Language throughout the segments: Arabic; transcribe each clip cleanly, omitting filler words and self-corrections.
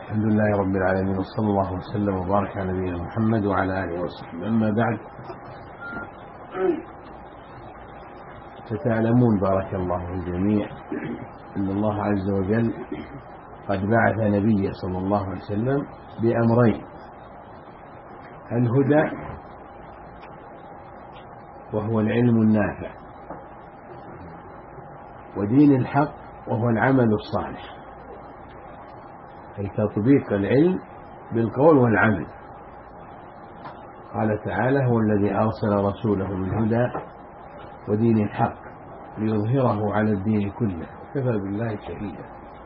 الحمد لله رب العالمين، وصلى الله وسلم وبارك على نبينا محمد وعلى آله وصحبه. أما بعد، فتعلمون بارك الله في الجميع أن الله عز وجل قد بعث نبيه صلى الله عليه وسلم بأمرين: الهدى وهو العلم النافع، ودين الحق وهو العمل الصالح، أي تطبيق العلم بالقول والعمل. قال تعالى: هو الذي أرسل رسوله بالهدى ودين الحق ليظهره على الدين كله وكفى بالله شهيدا.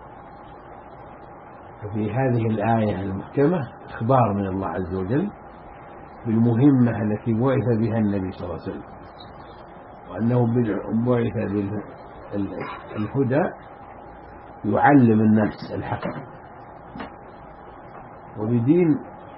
ففي هذه الآية المحكمة إخبار من الله عز وجل بالمهمة التي بعث بها النبي صلى الله عليه وسلم، وأنه بعث بالهدى يعلم الناس الحق، وبدين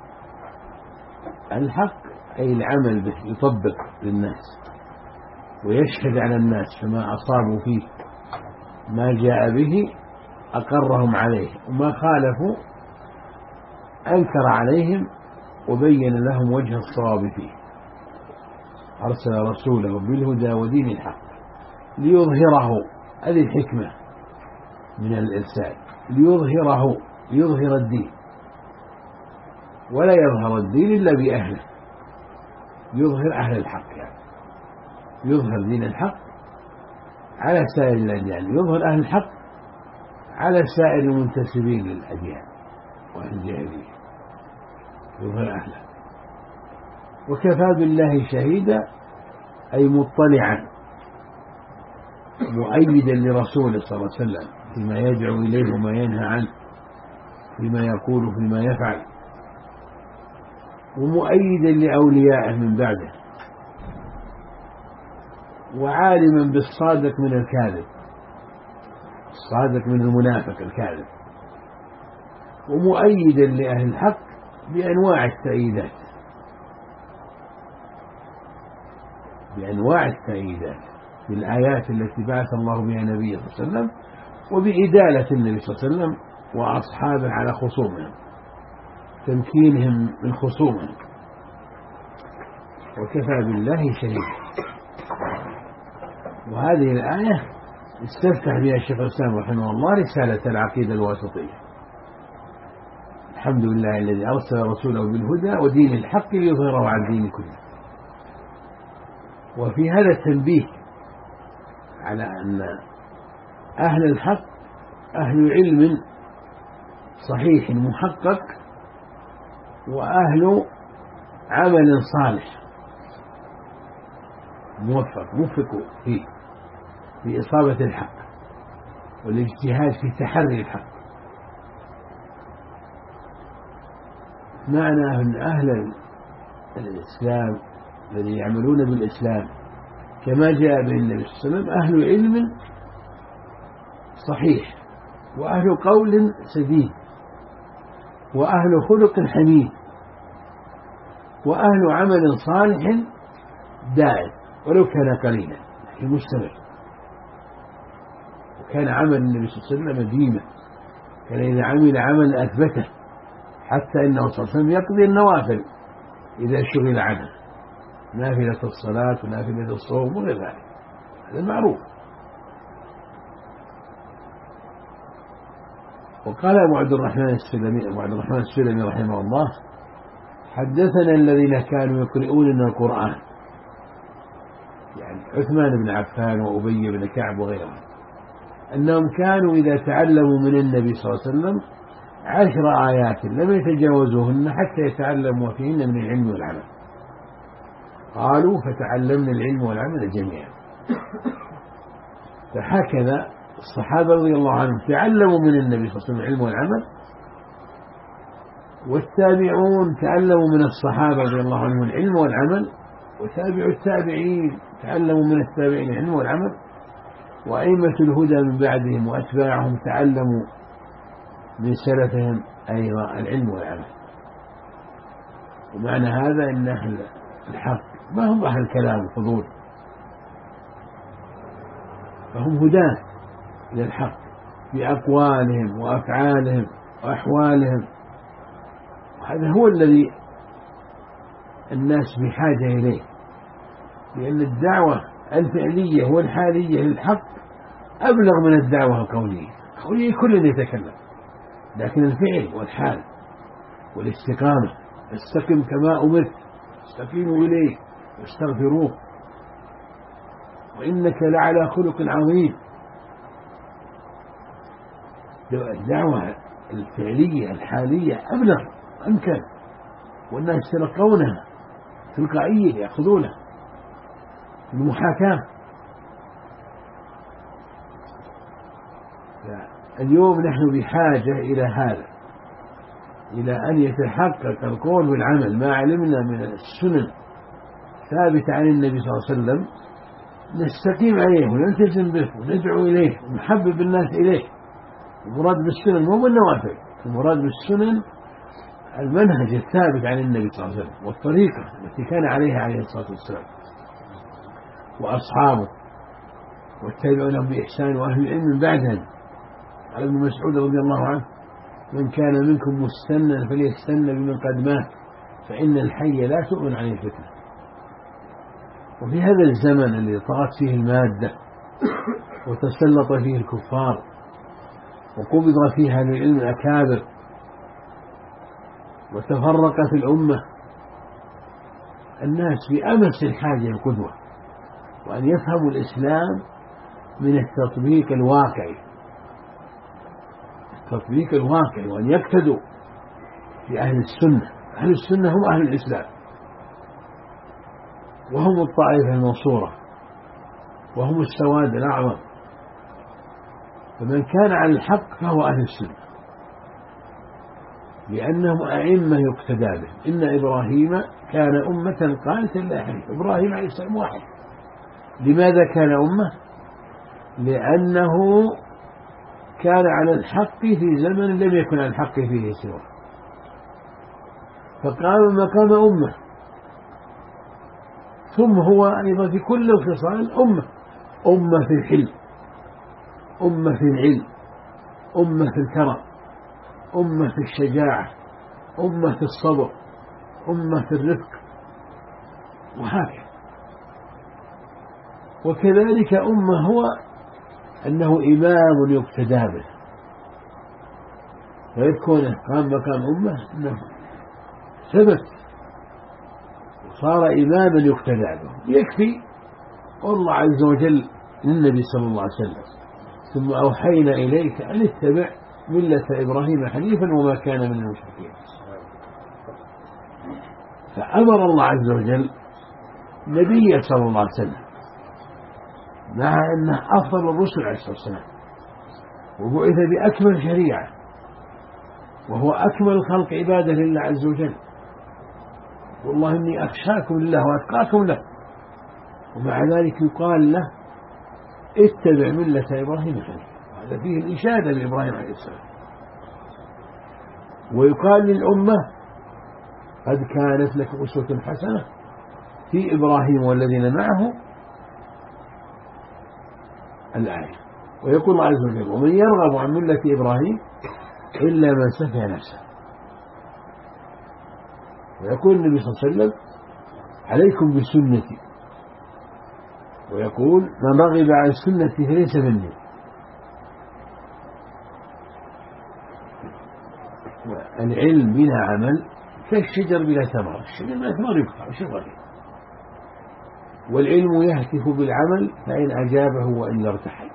الحق أي العمل به، يطبق للناس ويشهد على الناس فما أصابوا فيه ما جاء به أقرهم عليه، وما خالفوا أنكر عليهم وبين لهم وجه الصواب فيه. أرسل رسوله بالهدى ودين الحق ليظهره، هذه الحكمة من الإرسال، ليظهر الدين، ولا يظهر الدين إلا بأهله، يظهر أهل الحق، يعني يظهر دين الحق على سائر الأديان، يظهر أهل الحق على سائر المنتسبين للأديان وأهل الجاهلية، يظهر أهله. وكفى بالله شهيدا أي مطلعا مؤيدا لرسوله صلى الله عليه وسلم فيما يدعو إليه وما ينهى عنه، فيما يقول فيما يفعل، ومؤيدا لأوليائه من بعده، وعالما بالصادق من الكاذب، الصادق من المنافق الكاذب، ومؤيدا لأهل الحق بأنواع التأييدات بالآيات التي بعث الله بها نبيه صلى الله عليه وسلم، وبإدالة النبي صلى الله عليه وسلم وأصحابه على خصومهم، تمكينهم من خصومهم. وكفى بالله شهيدا. وهذه الآية استفتح بها الشيخ الإسلام رحمه الله رسالة العقيدة الواسطية: الحمد لله الذي أرسل رسوله بالهدى ودين الحق ليظهره على الدين كله. وفي هذا التنبيه على أن أهل الحق أهل علم صحيح محقق، وأهل عمل صالح موفق فيه في إصابة الحق والاجتهاد في تحري الحق. معنى أن أهل الإسلام الذين يعملون بالإسلام كما جاء به النبي صلى الله عليه وسلم أهل علم صحيح، وأهل قول سديد، وأهل خلق حميد، وأهل عمل صالح دائم ولو كان قليلا مستمر. وكان عمل النبي صلى الله عليه وسلم ديما، كان إذا عمل عمل أثبته، حتى إنه صلى الله عليه وسلم يقضي النوافل إذا شغل عنها، نافلة الصلاة ونافلة الصوم وغير ذلك، هذا معروف. وقال أبو عبد الرحمن السلمي رحمه الله: حدثنا الذين كانوا يقرؤون القرآن، يعني عثمان بن عفان وأبي بن كعب وغيرهم، أنهم كانوا إذا تعلموا من النبي صلى الله عليه وسلم 10 آيات لم يتجاوزوهن حتى يتعلموا فيهن من العلم والعمل. قالوا: فتعلمنا العلم والعمل جميعا. فهكذا الصحابة رضي الله عنهم تعلموا من النبي صلى الله عليه وسلم العلم والعمل، والتابعون تعلموا من الصحابة رضي الله عنهم العلم والعمل، وتابعوا التابعين تعلموا من التابعين العلم والعمل، وأئمة الهدى من بعدهم وأتباعهم تعلموا من سلفهم أيضا العلم والعمل. ومعنى هذا أن أهل الحق ما هم أهل الكلام والفضول، فهم هداة إلى الحق بأقوالهم وأفعالهم وأحوالهم. وهذا هو الذي الناس بحاجة إليه، لأن الدعوة الفعلية والحالية للحق أبلغ من الدعوة القولية. القولية كل يتكلم، لكن الفعل والحال والاستقامة، استقم كما أمرت، استقيموا إليه واستغفروه وإنك لعلى خلق عظيم. الدعوة الفعلية الحالية أبلغ أمكن، والناس يتلقونها تلقائيا، يأخذونها المحاكاة. اليوم نحن بحاجة إلى هذا، إلى أن يتحقق القول والعمل ما علمنا من السنن ثابتة عن النبي صلى الله عليه وسلم، نستقيم عليه ونلتزم به وندعو إليه ونحبب الناس إليه. المراد بالسنن مو بالنوافل، المراد بالسنن المنهج الثابت عن النبي صلى الله عليه وسلم والطريقة التي كان عليها عليه الصلاة والسلام وأصحابه والتابعون لهم بإحسان وأهل العلم من بعدهم. قال ابن مسعود رضي الله عنه: من كان منكم مستنا فليستنى بمن قد مات فإن الحي لا تؤمن عن الفتنة. وفي هذا الزمن الذي طغت فيه المادة وتسلط فيه الكفار وقبض فيه أهل العلم الأكابر وتفرقت الأمة، الناس بأمس الحاجة القدوة، وأن يفهموا الإسلام من التطبيق الواقعي، التطبيق الواقعي، وأن يقتدوا بأهل السنة. أهل السنة هم أهل الإسلام، وهم الطائفة المنصورة، وهم السواد الأعظم. فمن كان على الحق فهو أهل السنة، لأنهم أئمة يقتدى بهم. إن إبراهيم كان أمة قانتا لا حنيفا. إبراهيم عليه السلام واحد. لماذا كان أمة؟ لأنه كان على الحق في زمن لم يكن على الحق فيه سواه، فقام مقام أمة. ثم هو أيضا في كل الخصال أمة، أمة في الحلم، أمة في العلم، أمة في الكرم، أمة في الشجاعة، أمة في الصبر، أمة في الرفق، وهكذا. وكذلك أمة هو أنه إمام يقتدى به، فيكون قام مقام أمة أنه ثبت وصار إماما يقتدى به. يكفي والله عز وجل للنبي صلى الله عليه وسلم: ثم أوحينا إليك أن اتبع ملة إبراهيم حنيفا وما كان من المشركين. فأمر الله عز وجل نبيه صلى الله عليه وسلم، مع أنه أفضل الرسل عليه الصلاة والسلام، وبعث بأكمل شريعة، وهو أكمل الخلق عبادة لله عز وجل. والله إني أخشاكم لله وأتقاكم له، ومع ذلك يقال له: اتبع ملة إبراهيم حنيفا. هذا فيه الإشادة لإبراهيم عليه السلام. ويقال للأمة: قد كانت لكم أسوة حسنة في إبراهيم والذين معه الآية. ويقول الله عز وجل: ومن يرغب عن ملة إبراهيم إلا من سفه نفسه. ويقول النبي صلى الله عليه وسلم: عليكم بسنتي. ويقول: من رغب عن سنتي فليس مني. العلم بلا عمل كالشجر بلا ثمر، الشجر بلا ثمر يقطع وشغله. والعلم يهتف بالعمل فإن أجابه وإلا ارتحل.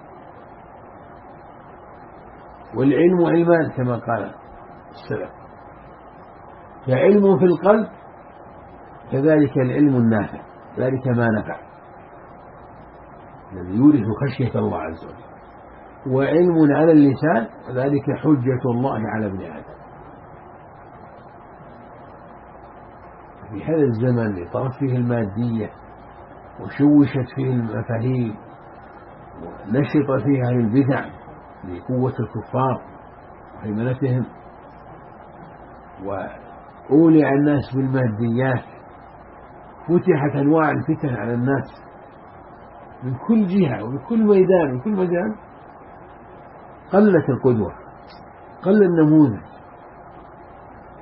والعلم علمان كما قال السلف، فعلم في القلب كذلك العلم النافع، ذلك ما نفع الذي يورث خشية الله عز وجل. وعلم على اللسان ذلك حجة الله على ابن آدم. في هذا الزمن اللي طرت فيه المادية وشوشت فيه المفاهيم ونشط فيها البدع لقوة الكفار وهيمنتهم، وأولع الناس بالماديات، فتحت أنواع الفتن على الناس من كل جهة ومن كل ميدان، من كل مجال. قلت القدوة، قل النموذج،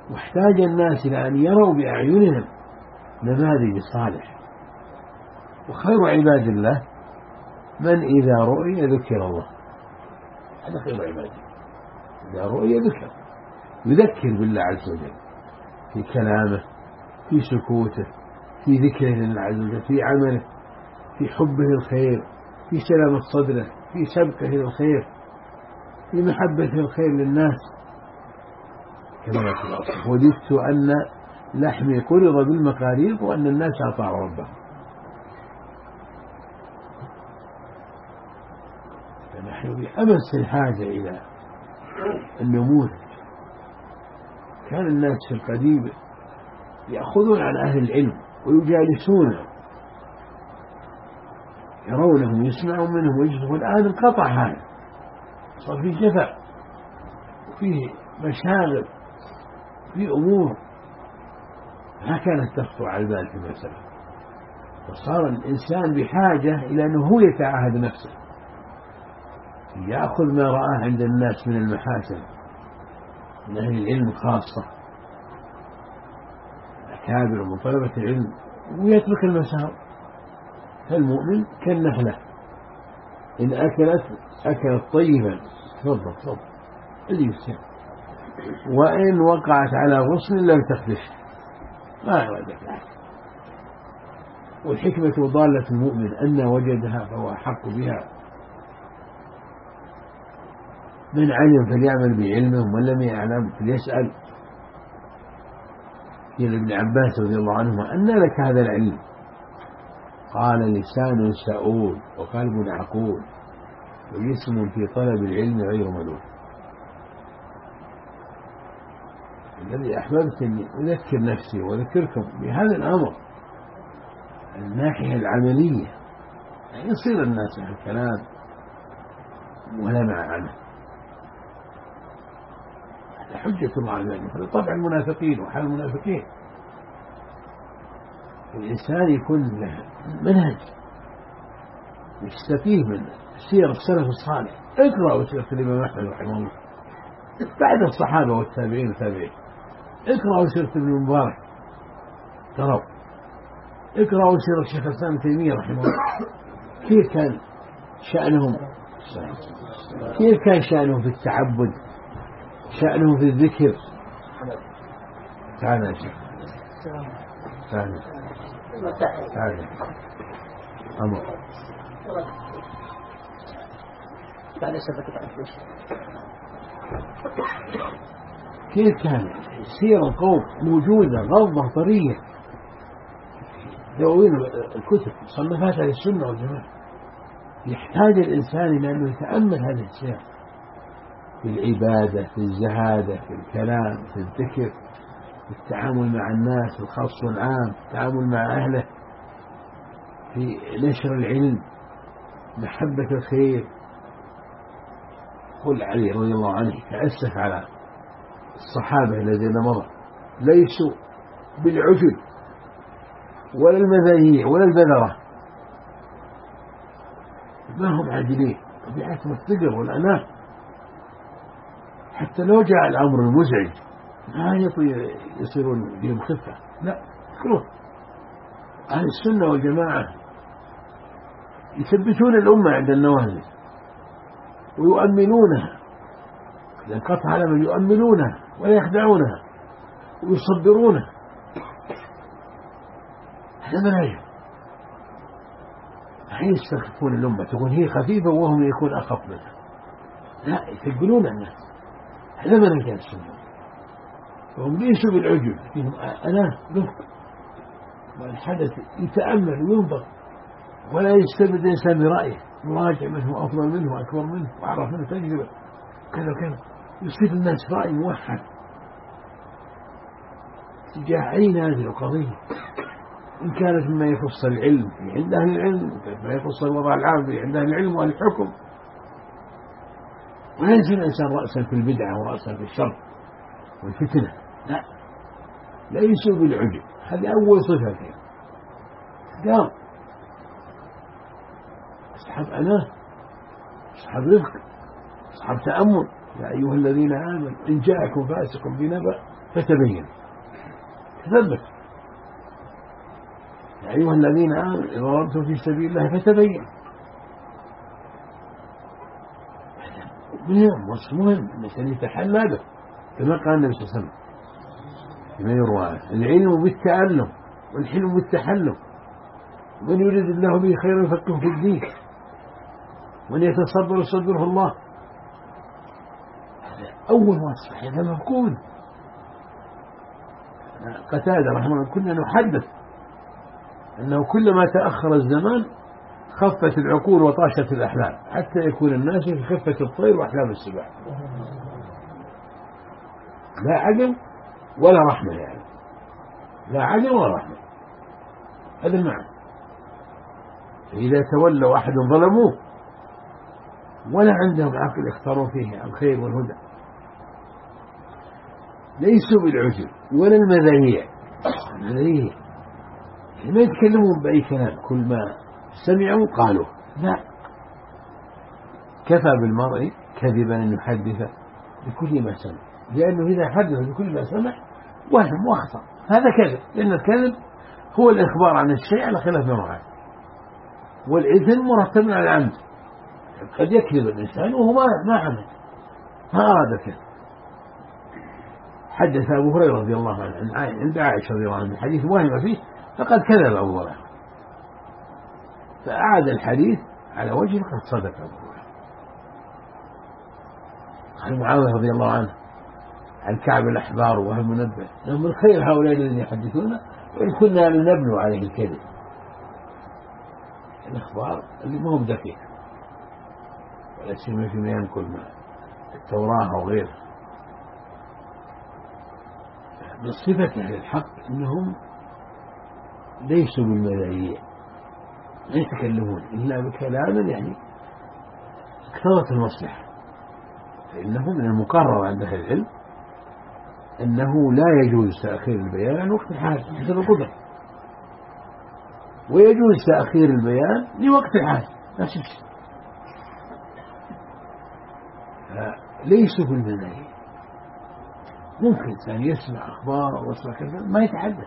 واحتاج الناس إلى أن يروا بأعينهم نماذج صالح. وخير عباد الله من إذا رؤي ذكر الله، هذا خير عباده. إذا رؤي ذكر، يذكر بالله عز وجل في كلامه، في سكوته، في ذكره لله عز وجل، في عمله، في حبه الخير، في سلامة صدره، في سبقه للخير، في محبته الخير للناس. كما في الأصل: وددت أن لحمي قرض بالمقاريض وأن الناس أطاعوا ربهم. فنحن بأمس الحاجة إلى النموذج. كان الناس في القديم يأخذون عن أهل العلم ويجالسونهم، يرونهم يسمعون منهم ويجلسون. الآن انقطع هذا، صار فيه جفاء وفيه مشاغل، في أمور ما كانت تخطر على البال فيما سبق. وصار الإنسان بحاجة إلى أنه هو يتعاهد نفسه، يأخذ ما رآه عند الناس من المحاسن، من أهل العلم خاصة، أكابر ومن طلبة العلم، ويترك المساوئ. فالمؤمن كالنحلة إن أكلت طيبا تفضل اللي يستمع، وإن وقعت على غصن لم تخدش، ما أرادت عنه. والحكمة ضالة المؤمن أن وجدها فهو أحق بها. من علم فليعمل بعلمه ومن لم يعلم فليسأل. قيل ابن عباس رضي الله عنهما: أن لك هذا العلم؟ قال: لسان سؤول وقلب عقول وجسم في طلب العلم غير ملول. الذي أحببت أني أذكر نفسي وأذكركم بهذا الأمر، الناحية العملية، يصير الناس في الكلام ولا مع عنه. هذا حجة الله على ذلك. هذا طبع المنافقين وحال المنافقين. الإنسان يكون له منهج يستفيه من سير السلف الصالح. اقرأوا سيرة الإمام أحمد رحمه الله بعد الصحابة والتابعين والتابعين. اقرأوا سيرة ابن المبارك، اقرأوا سيرة الشيخ الإسلام ابن تيمية رحمه الله، كيف كان شأنهم، في التعبد، شأنهم في الذكر. تعال يا شيخ، تعال أمر. كيف كان سير القوم موجودة غضة طرية، دواوين الكتب صنفات أهل السنة والجماعة. يحتاج الإنسان إلى أنه يتأمل هذه السير في العبادة، في الزهادة، في الكلام، في الذكر، في التعامل مع الناس الخاص والعام، التعامل مع أهله، في نشر العلم، محبة الخير. قل علي رضي الله عنه تأسف على الصحابة الذين مضوا، ليسوا بالعجل ولا المذاهيع ولا البذرة، ما هم عاجلين، طبيعتهم الثقل والأناة. حتى لو جاء الأمر المزعج ما يصيرون بهم خفة، لا، يذكرون. أهل السنة والجماعة يثبتون الأمة عند النوازل ويؤمنونها، إذا انقطع الأمل يؤمنونها ولا يخدعونها ويصبرونها. هذا منهج. حين يستخفون الأمة تكون هي خفيفة وهم يكون أخف منها، لا، يثقلون الناس. هذا منهج السنة. وهم ليسوا بالعجب، فيهم أنا رفق، والحدث يتأمل وينظر ولا يستبد الإنسان برأيه، مراجع منه أفضل منه وأكبر منه وأعرف منه تجربة كذا وكذا، يصير الناس رأي موحد تجاه أي نازل وقضية، إن كانت مما يخص العلم عند أهل العلم، إن كانت ما يخص الوضع العام عند أهل العلم والحكم. ولا يصير الإنسان رأسا في البدعة ورأسا في الشر والفتنة، لا، ليسوا بالعجب. هذه أول صفة فيها. قال أصحاب أناه، أصحاب رفق، أصحاب تأمل، يا أيها الذين آمنوا إن جاءكم فاسق بنبأ فتبين تثبت. يا أيها الذين آمنوا إذا ضربتم في سبيل الله فتبين. وصف مهم الإنسان يتحلى به كما قال النبي صلى الله عليه وسلم فيما يروى: العلم بالتعلم والحلم بالتحلم، من يريد الله به خيرا يفقهه في الدين، من يتصبر يصبره الله. أول وصف هذا مفقود. قتادة رحمه الله كنا نحدث أنه كلما تأخر الزمان خفت العقول وطاشت الأحلام حتى يكون الناس في خفة الطير وأحلام السباع، لا عقل ولا رحمة، يعني لا عقل ولا رحمة، هذا المعنى. فإذا تولوا أحد ظلموه ولا عندهم عقل اختاروا فيه الخير والهدى، ليسوا بالعجل ولا المذايع ما يتكلمون بأي كلام، كل ما سمعوا قالوا، لا. كفى بالمرء كذبا أن يحدث بكل ما سمع، لأنه إذا حدث بكل ما سمع وهم وأخطأ هذا كذب، لأن الكذب هو الإخبار عن الشيء على خلاف ما وعد، والإثم مرتب على العمد. قد يكذب الإنسان وهو ما عمل، ما أراد كذب. حدث أبو هريرة رضي الله عنه عند عائشة رضي الله عنها الحديث وهم فيه فقد كذب أبو هريرة، فأعاد الحديث على وجه قد صدق أبو هريرة. قال معاوية رضي الله عنه عن كعب الأحبار وهو المنبه: من خير هؤلاء الذين يحدثون وإن كنا لنبنو عليه الكذب. الأخبار اللي ما هو بدقيق ولا سيما فيما ينقل من التوراة أو غيره. من صفة أهل الحق أنهم ليسوا بالمذايع، لا يتكلمون إلا بكلام يعني اقتضت المصلحة، فإنه من المقرر عند أهل العلم أنه لا يجوز تأخير البيان عن وقت الحاجة حسب القدرة، ويجوز تأخير البيان لوقت الحاجة لا شك. ليسوا بالمذايع. ممكن إنسان يسمع أخبار أو يسمع كذا ما يتحدث،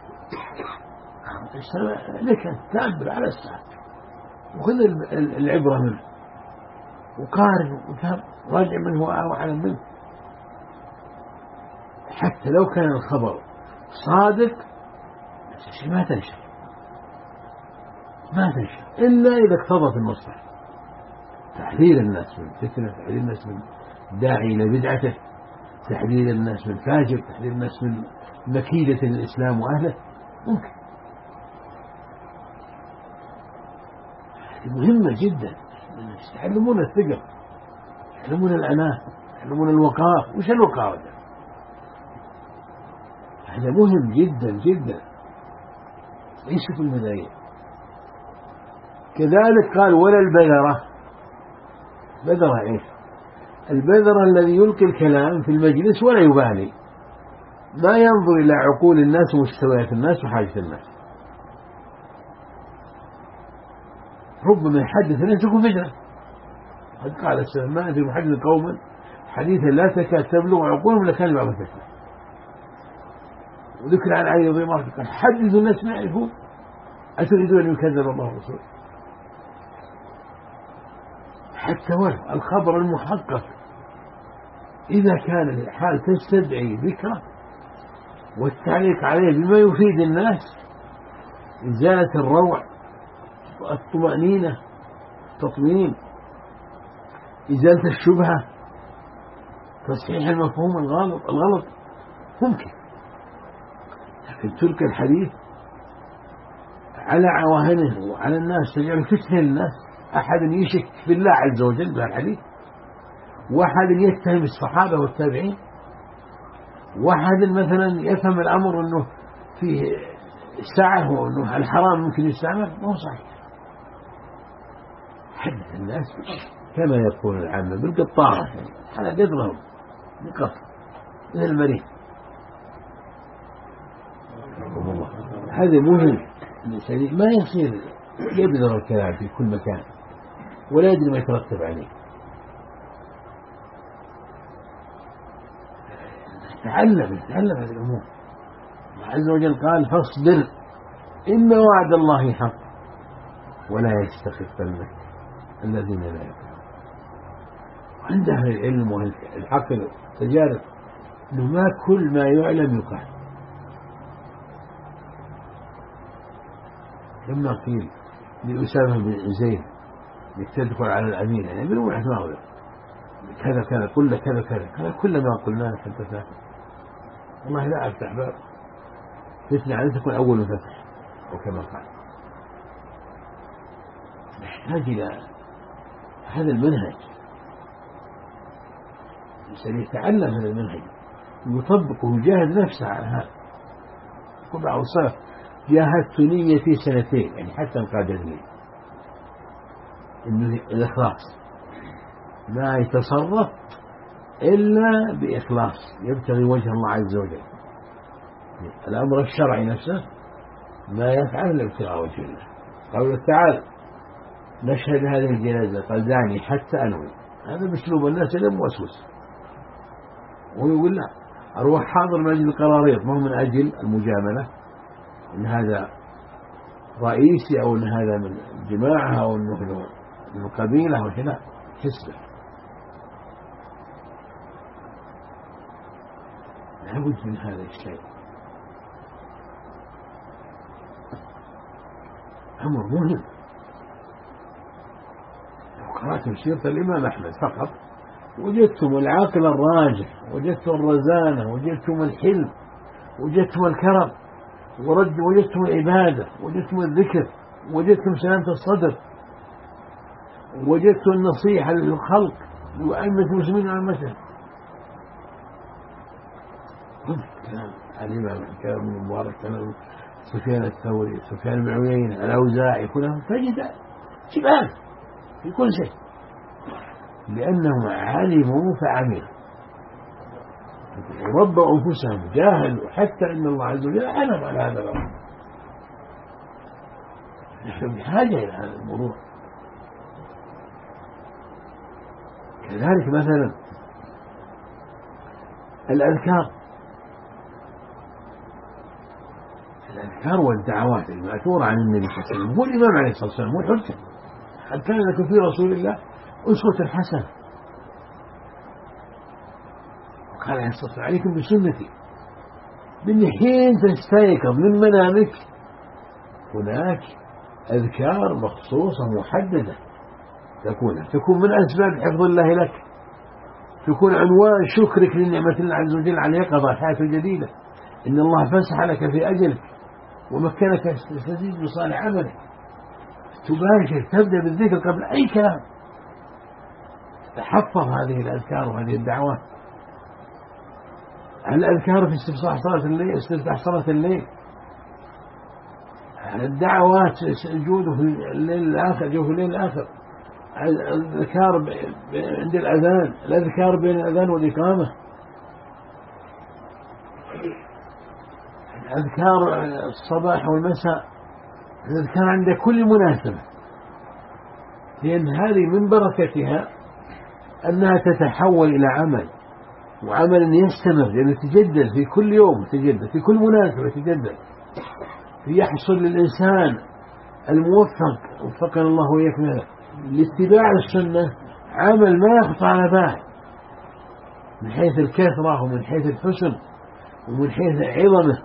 لك أن تأمل على الساعة وخذ العبرة منه وقارن وفهم، راجع من هو أعلم منه. حتى لو كان الخبر صادق ما تنشر إلا إذا اقتضت المصلحة، تحذير الناس من فتنة، تحذير الناس من داعي إلى بدعته، تحذير الناس من فاجر، تحذير الناس من مكيدة الإسلام وأهله. ممكن مهمة جدا، يتعلمون الثقة، يتعلمون العناء، يتعلمون الوقار. وش الوقار؟ هذا مهم جدا جدا، ليس في المذايع. كذلك قال: ولا البذرة. بذرة إيش؟ البذرة الذي يلقي الكلام في المجلس ولا يبالي، ما ينظر إلى عقول الناس ومستويات الناس وحاجة الناس. ربما يحدث الناس يكون فتنة. قد قال السلام: ما أنت محدث قوما حديثا لا تكاد تبلغ عقولهم لكان بعض الفتنة. وذكر عن علي رضي الله عنه قال: حدثوا الناس ما يعرفون أتريدون أن يكذب الله ورسوله. حتى ولو الخبر المحقق إذا كان الحال تستدعي ذكره والتعليق عليه بما يفيد الناس، إزالة الروع، الطمأنينة، التطمئن، إزالة الشبهة، تصحيح المفهوم الغلط ممكن. لكن تلك الحديث على عواهنه وعلى الناس تجعل فتنة للناس. أحد يشك في الله عز وجل بهالحديث، واحد يتهم الصحابة والتابعين، واحد مثلا يفهم الأمر أنه فيه سعة وأنه الحرام ممكن يستعمل، ما هو صحيح. حدث الناس كما يقول العامة بالقطارة على قدرهم بقصر من المريض. هذا مهم. الإنسان ما يصير يبذر الكلام في كل مكان ولا يدري ما يترتب عليه. تعلم هذه الأمور. الله عز وجل قال فاصبر إن وعد الله حق ولا يستخفنك الذين لا يفعلون. عند أهل العلم والعقل تجارب أنه ما كل ما يعلم يقال. لما قيل لأسامة بن زيد انك تدخل على الأمير يعني من واحد ما أغلب كذا كذا قل له كذا كذا قال كل ما قلنا لك أنت فاهم والله لا أفتح باب فتنة على تكون أول فتح أو كما قال. نحتاج إلى هذا المنهج. الإنسان يتعلم هذا المنهج ويطبقه ويجاهد نفسه على هذا. يقول بعض السلف جاهدت نيتي سنتين يعني حتى انقاد لي إنه الإخلاص ما يتصرف إلا بإخلاص يبتغي وجه الله عز وجل. الأمر الشرعي نفسه ما يفعل إلا ابتغاء وجه الله. قال تعالى نشهد هذه الجنازة قال دعني حتى أنوي. هذا بأسلوب الناس اللي موسوس ويقول لا أروح حاضر مجلس القراريط ما هو من أجل المجاملة إن هذا رئيسي أو إن هذا من جماعة أو إنه من قبيلة أو لا حسبه. لابد من هذا الشيء. أمر مهم. لو قرأتم سيرة الإمام أحمد فقط وجدتم العقل الراجح وجدتم الرزانة وجدتم الحلم وجدتم الكرم وجدتم العبادة وجدتم الذكر وجدتم سلامة الصدر وجدتم النصيحة للخلق وأئمة المسلمين عامة. كلام الإمام كلام ابن مبارك كلام سفيان الثوري سفيان بن عيينة الأوزاعي كلهم تجد شبهات في كل شيء لأنهم علموا فعملوا وربوا أنفسهم جاهلوا حتى إن الله عز وجل علم على هذا الأمر. نحن بحاجة إلى هذا الموضوع. كذلك مثلا الأذكار والدعوات المأثورة عن النبي صلى الله عليه وسلم. هو الإمام عليه الصلاة والسلام هو الحجة. قد كان لكم في رسول الله أسوة حسنة. وقال عليه الصلاة والسلام عليكم بسنتي من حين تستيقظ من منامك هناك أذكار مخصوصة محددة تكون من أسباب حفظ الله لك تكون عنوان شكرك للنعمة الله عز وجل على يقظة حياة جديدة. إن الله فسح لك في أجلك ومكنك تستزيد بصالح عملك. تباشر تبدأ بالذكر قبل أي كلام. تحفظ هذه الأذكار وهذه الدعوات. الأذكار في استفتاح صلاة الليل الدعوات جوده في الليل الآخر جوه الليل الآخر. الأذكار عند الأذان الأذكار بين الأذان والإقامة الأذكار الصباح والمساء الأذكار عند كل مناسبة. لأن هذه من بركتها أنها تتحول إلى عمل وعمل يستمر لأنه يتجدد في كل يوم يتجدد في كل مناسبة يتجدد. يحصل للإنسان الموفق وفقنا الله وإياكم لاتباع السنة عمل ما يخطر على بال من حيث الكثرة ومن حيث الحسن ومن حيث عظمه.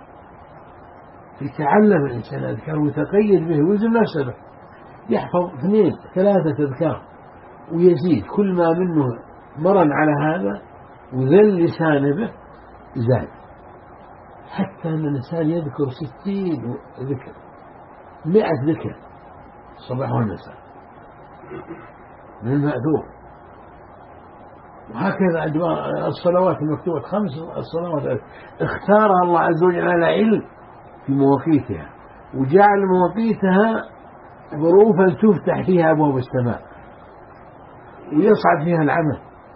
يتعلم الإنسان أذكار ويتقيد به ويلزم نفسه يحفظ 2 3 أذكار ويزيد كل ما منه مرن على هذا وذل لسانه به زاد حتى أن الإنسان يذكر 60 ذكر 100 ذكر الصباح والمساء من المأثور. وهكذا الصلوات المكتوبة 5 الصلوات اختارها الله عز وجل على علم في مواقيتها وجعل مواقيتها ظروفا تفتح فيها أبواب السماء ويصعد فيها العمل.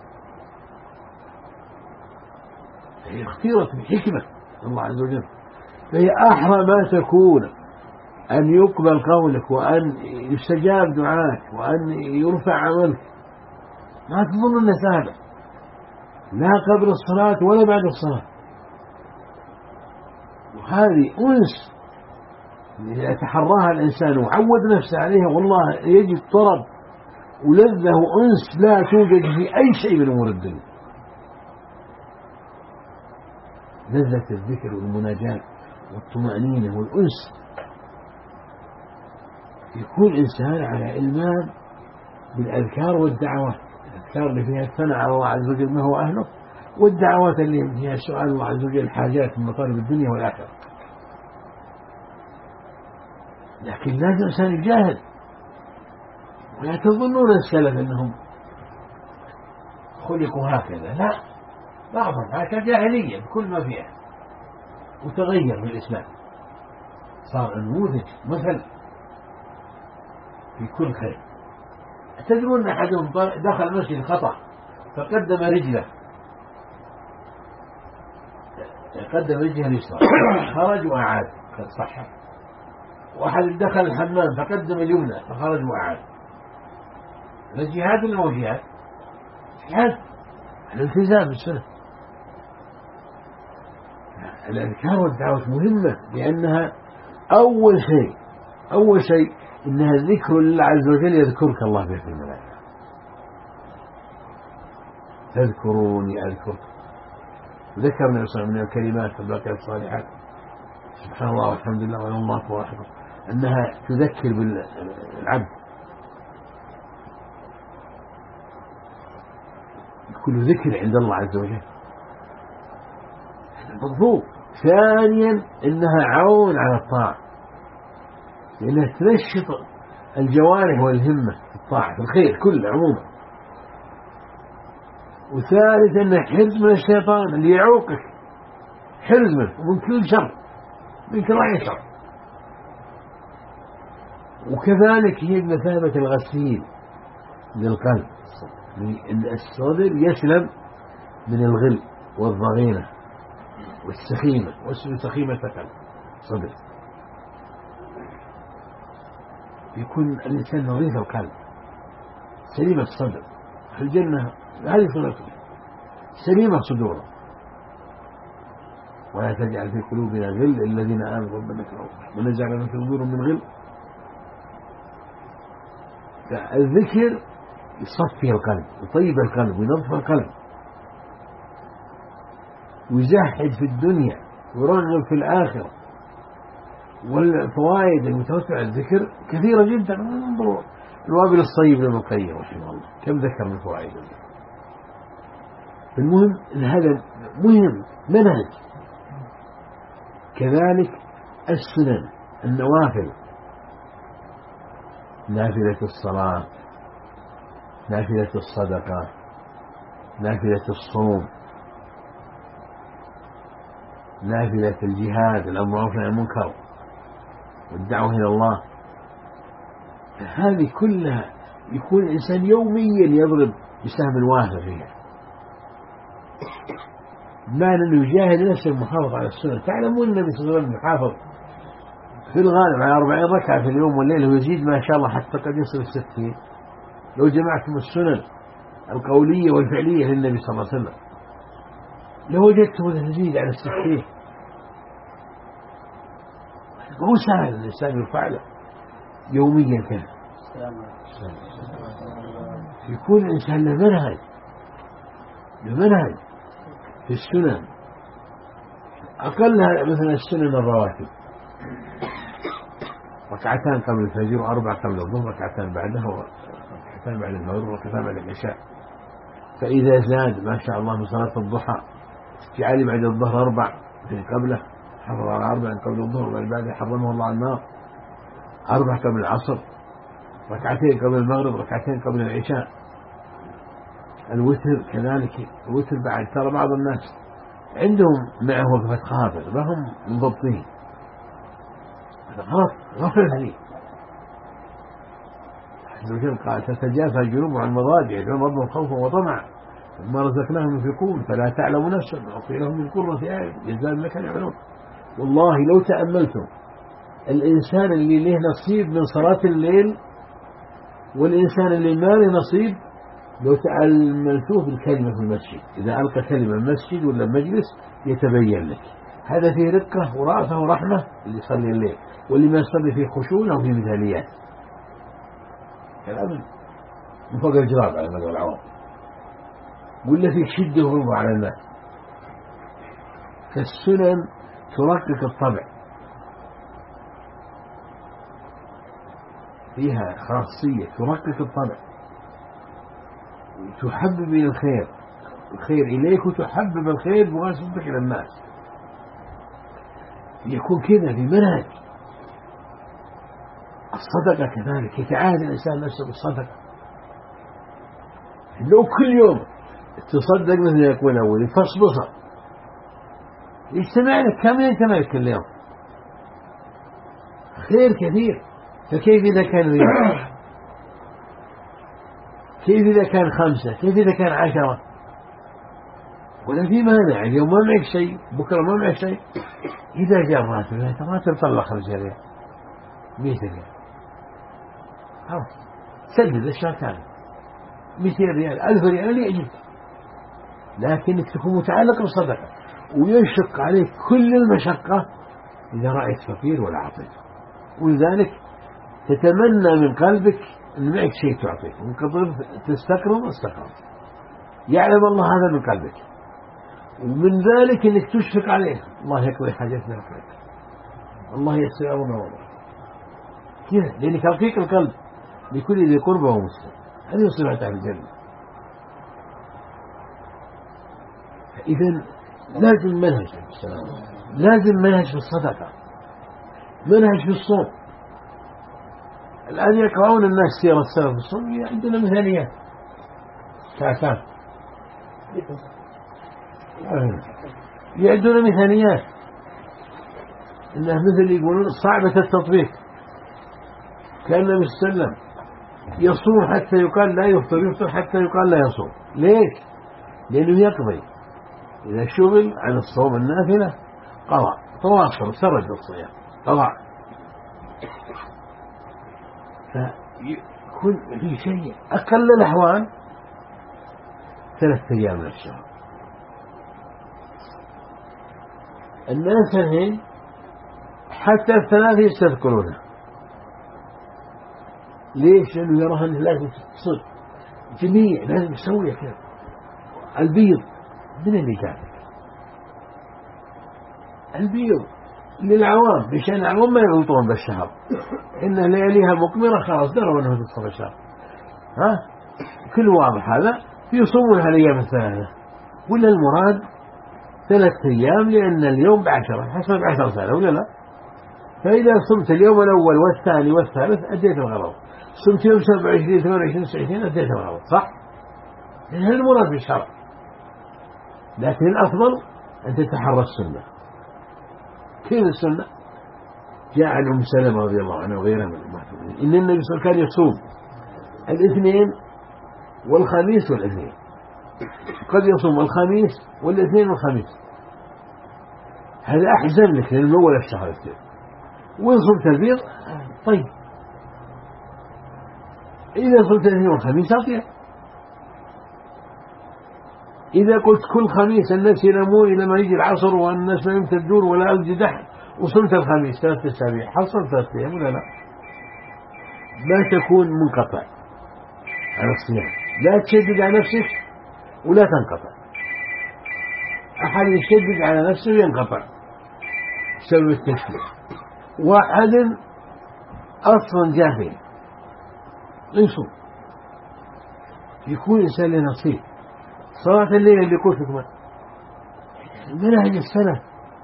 هي اختيرت بحكمة الله عز وجل. فهي أحرى ما تكون أن يقبل قولك وأن يستجاب دعاك وأن يرفع عملك. ما تظن أنه سهل لا قبل الصلاة ولا بعد الصلاة هذه أنس يتحراها الإنسان وعود نفسه عليها، والله يجد طرب ولذة وأنس لا توجد في أي شيء من أمور الدنيا. لذة الذكر والمناجاة والطمأنينة والأنس. يكون إنسان على إلمام بالأذكار والدعوات، الأذكار اللي فيها الثناء على الله عز وجل ما هو أهله، والدعوات اللي فيها سؤال الله عز وجل الحاجات من مطالب الدنيا والآخرة. لكن لازم الإنسان يجاهد. ولا تظنون السلف أنهم خلقوا هكذا، لا، بعضهم هكذا جاهلية بكل ما فيها، وتغير في الإسلام، صار نموذج مثل في كل خير. تدرون أن أحدهم دخل مسجد خطأ فقدم رجله، قدم رجله اليسرى، خرج وأعاد قد صح. واحد دخل الحمام فقدم اليمنى فخرج وأعاد. الجهاد ولا هو جهاد؟ جهاد، الالتزام بالسنة. الأذكار والدعوة مهمة لأنها أول شيء إنها ذكر لله عز وجل، يذكرك الله به في الملائكة. تذكروني أذكركم. ذكر النبي صلى الله عليه وسلم من الكلمات الباقيات الصالحات سبحان الله والحمد لله ولا الله أكبر، أنها تذكر بالعبد. كل ذكر عند الله عز وجل مطلوب. ثانيا إنها عون على الطاعة، لأنها تنشط الجوارح والهمة في الطاعة في الخير كله عموما. وثالثا أنها حرز من الشيطان اللي يعوقك، حرز منه ومن كل شر، من كل أي شر. وكذلك هي بمثابة الغسيل للقلب، إن الصدر يسلم من الغل والضغينة والسخيمة، والسخيمة القلب صدر، يكون الإنسان نظيف القلب سليم الصدر. في الجنة هذه صورته سليمة صدوره. ولا تجعل في قلوبنا غل الذين آمنوا ربنا كرهوا ونزع ما في صدورهم من غل. الذكر يصفي القلب ويطيب القلب وينظف القلب ويزهد في الدنيا ويرغب في الآخرة. والفوائد المتوسعة الذكر كثيرة جدا. انظروا الوابل الصيب لابن القيم رحمه الله كم ذكر من فوائد. المهم ان هذا مهم منهج. كذلك السنن النوافل، نافلة الصلاة، نافلة الصدقة، نافلة الصوم، نافلة الجهاد، الأمر بالمعروف والنهي عن المنكر والدعوة إلى الله. هذه كلها يكون الإنسان يوميا يضرب بسهم واحد فيها، بمعنى أنه يجاهد نفسه المحافظة على السنة. تعلمون النبي صلى الله عليه وسلم يحافظ في الغالب على 40 ركعة في اليوم والليل، ويزيد ما شاء الله حتى قد يصل 60 لو جمعتم السنن القولية والفعلية للنبي صلى الله عليه وسلم لوجدتم أنه يزيد على 60. مو سهل الإنسان يرفع له يوميا كذا. يكون الإنسان له منهج في السنن. أقلها مثلا السنن الرواتب، ركعتان قبل الفجر وأربع قبل الظهر، ركعتان بعدها وركعتان بعد المغرب وركعتان بعد العشاء. فإذا زاد ما شاء الله من صلاة الضحى جعل بعد الظهر 4 قبله، حفظ على 4 قبل الظهر وبعد حرمه الله على النار، 4 قبل العصر، ركعتين قبل المغرب، ركعتين قبل العشاء. الوتر كذلك، الوتر بعد. ترى بعض الناس عندهم معه وقفة خاطر ما هم مضبطين، هذا غلط، غفل هذه. عز وجل قال تتجافى الجنوب عن المضاجع يدعون ربهم خوفا وطمعا مما رزقناهم ينفقون فلا تعلم نفس ما أخفي لهم من قرة أعين جزاء بما كانوا يعملون. والله لو تأملتم الإنسان اللي له نصيب من صلاة الليل والإنسان اللي ما له نصيب، لو تأملتوه بالكلمة في المسجد، إذا ألقى كلمة مسجد ولا مجلس يتبين لك هذا فيه رقة ورأفة ورحمة اللي يصلي الليل، واللي ما يصلي فيه خشوع أو فيه مثاليات، كلام من فوق الجراب على مدى العوام، ولا فيه شدة وغلظة على الناس. فالسنن ترقق الطبع، فيها خاصية ترقق الطبع، تحبب إلى الخير إليك، وتحبب الخير بواسطتك إلى الناس. يكون كذا في منهج. الصدقة كذلك، يتعاهد الإنسان نفسه بالصدقة. لو كل يوم تصدق مثل ما يكون أولي فاصبصر يجتمع لك، كم يجتمع لك كل يوم؟ خير كثير. فكيف إذا كان ريال؟ كيف إذا كان 5؟ كيف إذا كان 10؟ ولا في مانع. اليوم ما معك شيء، بكرة ما معك شيء، إذا جاء الراتب طلع 5 ريال 100 ريال، خلاص سدد الشهر كامل 200 ريال 1000 ريال اللي يعجبك، لكنك تكون متعلق بالصدقة، ويشق عليك كل المشقة إذا رأيت فقير ولا أعطيته. ولذلك تتمنى من قلبك أن معك شيء تعطيه، ومن قبل تستقرض استقرض، يعلم الله هذا من قلبك، ومن ذلك أنك تشفق عليه، الله يقضي حاجتنا وحاجتك، الله يسر أمرنا وأمرك كذا، لأنك رقيق القلب لكل ذي قربة ومسلم. هذه صفة أهل الجنة. إذن لازم منهج في السلام، لازم منهج في الصدقة، منهج في الصوم. الآن يقرؤون الناس سيرة السلف في الصوم، عندنا مثاليات ساعتان، يعدون مثاليات إنه مثل يقولون صعبة التطبيق. كان النبي صلى الله عليه وسلم يصوم حتى يقال لا يفطر، يفطر حتى يقال لا يصوم. ليش؟ لأنه يقضي إذا شغل عن الصوم النافلة قضى، تواصل سرد الصيام قضى. فيكون في شيء أقل الأحوال 3 أيام من الشهر. الناس الحين حتى الثلاثة يستذكرونه. ليش؟ لأنه يراها أنه لازم تصل جميع، لازم يسوي كذا. البيض من اللي جابك؟ البيض للعوام، مشان العوام ما يغلطون بالشهر، إن لياليها مقمرة خلاص دروا أنه تصل الشهر، ها كل واضح هذا، يصومونها الأيام الثلاثة، ولا المراد 3 أيام، لأن اليوم ب10 حسب 10 سنة ولا لا؟ فإذا صمت اليوم الأول والثاني والثالث أديت الغرض، صمت يوم 27 28 29 أديت الغرض، صح؟ هذا المراد بالشرع. لكن الأفضل أن تتحرى السنة. كيف السنة؟ جاء عن أم سلمة رضي الله عنها وغيرها من المحفوظين إن النبي صلى الله عليه وسلم كان يصوم الاثنين والخميس والاثنين، قد يصوم الخميس والاثنين والخميس، هذا أحزن لك لأنه أول الشهر الثاني. وإن صمت البيض طيب، إذا صمت الاثنين والخميس أطيب. إذا قلت كل خميس الناس ينامون إلى ما يجي العصر والناس ما يمتدون ولا الجدح، وصمت الخميس 3 أسابيع، حصل 3 أيام ولا لا؟ ما تكون منقطع على الصيام، لا تشدد على نفسك ولا تنقطع. أحد يشدد على نفسه ينقطع بسبب التشديد، واحد أصلا جاهل يصوم، يكون إنسان له نصيب. صلاة الليل اللي قلت لكم منهج السنة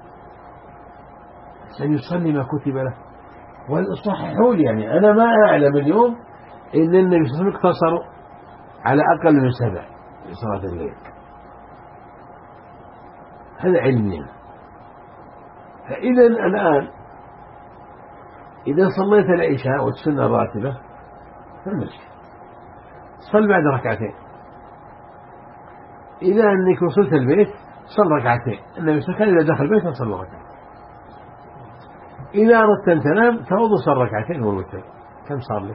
سيصلي ما كتب له. والصححوا لي، يعني أنا ما أعلم اليوم إن النبي صلى الله عليه وسلم اقتصر على أقل من 7 في صلاة الليل، هذا علميا. فإذا الآن إذا صليت العشاء والسنة الراتبة فالمسجد صل بعد 2 ركعتين. إذا أنك وصلت البيت صل 2 ركعتين. النبي صلى الله عليه وسلم إذا دخل البيت صلى 2 ركعتين. إذا أردت أن تنام توضأ صل 2 ركعتين والوتر. كم صار لك؟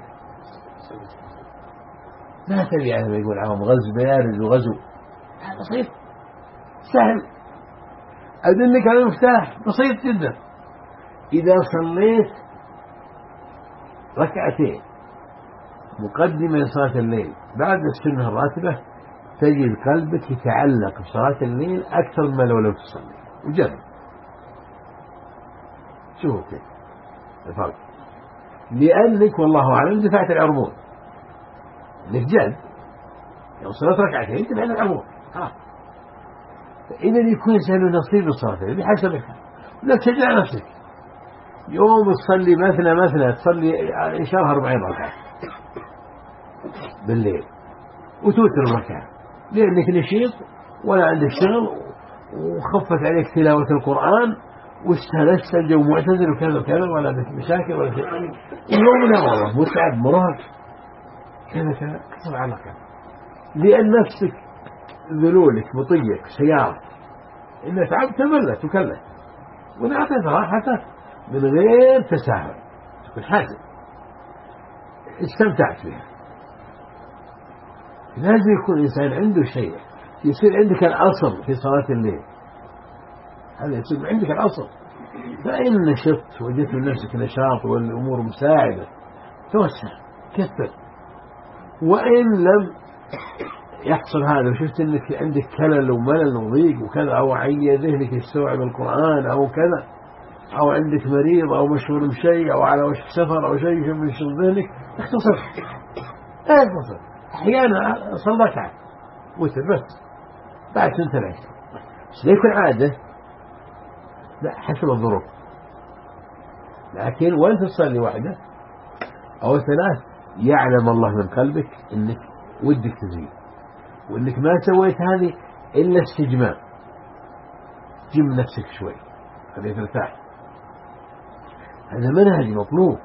لا تبي على ما يقول عوام غزو بارز وغزو، هذا بسيط سهل. أدلك على المفتاح بسيط جدا. إذا صليت ركعتين مقدمة لصلاة الليل بعد السنة الراتبة تجد قلبك يتعلق بصلاة الليل أكثر مما لو لم تصلي. وجرب شوفوا كيف الفرق، لأنك والله أعلم دفعت العربون، إنك جد لو صليت ركعتين دفعت العربون. فإذا يكون سهل نصيب الصلاة بحسب الحال. لا تشجع نفسك يوم تصلي مثنى تصلي إن شاء الله 40 ركعة بالليل وتوتر ركعة، لأنك نشيط ولا عندك شغل وخفت عليك تلاوة القرآن واستهلست الجو معتزل وكذا وكذا ولا بك مشاكل ولا شيء. اليوم لا والله متعب مرهق كذا كذا كسر على ركعة، لأن نفسك ذلولك مطيك سيارة إن تعبت ملت وكلت ونعطيت راحتك من غير تساهل، تكون حاسب استمتعت بها. لازم يكون الإنسان عنده شيء يصير عندك الأصل في صلاة الليل، هذا يصير عندك الأصل. فإن نشطت وجدت من نفسك نشاط والأمور مساعدة توسع كثر، وإن لم يحصل هذا وشفت أنك عندك كلل وملل وضيق وكذا أو عي ذهنك يستوعب القرآن أو كذا أو عندك مريض أو مشغول بشيء أو على وشك سفر أو شيء من شغل ذهنك اختصر. أحيانا صلى ركعة وتر بس بعد سنة العشر، بس لا يكون عادة، لا حسب الظروف. لكن وانت تصلي واحدة أو ثلاث يعلم الله من قلبك أنك ودك تزيد وأنك ما سويت هذه إلا استجمام، جم نفسك شوي خليك ترتاح. هذا منهج مطلوب.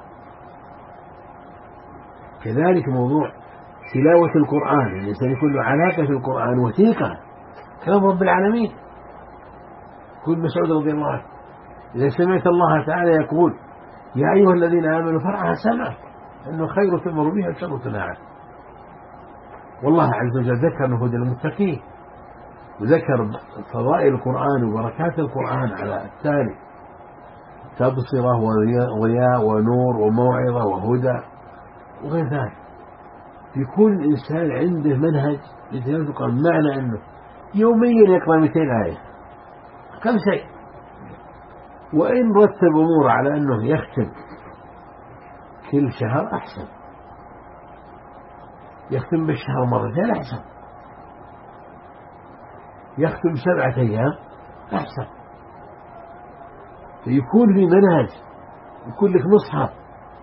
كذلك موضوع تلاوة القرآن، الإنسان يكون له علاقة في القرآن وثيقة، كلام رب العالمين. كل مسعود رضي الله عنه إذا سمعت الله تعالى يقول يا أيها الذين آمنوا فرعها سمعك أنه خير تؤمر به وشر تنهى عنه. والله عز وجل ذكر أنه هدى المتقين وذكر فضائل القرآن وبركات القرآن على التالي: تبصرة وضياء ونور وموعظة وهدى وغير ذلك. يكون الإنسان عنده منهج لتلاوة القرآن، معنى أنه يوميا يقرأ 200 آية كم شيء، وإن رتب أمور على أنه يختم كل شهر أحسن، يختم بالشهر مرتين أحسن، يختم 7 أيام أحسن. فيكون في منهج، يكون لك مصحف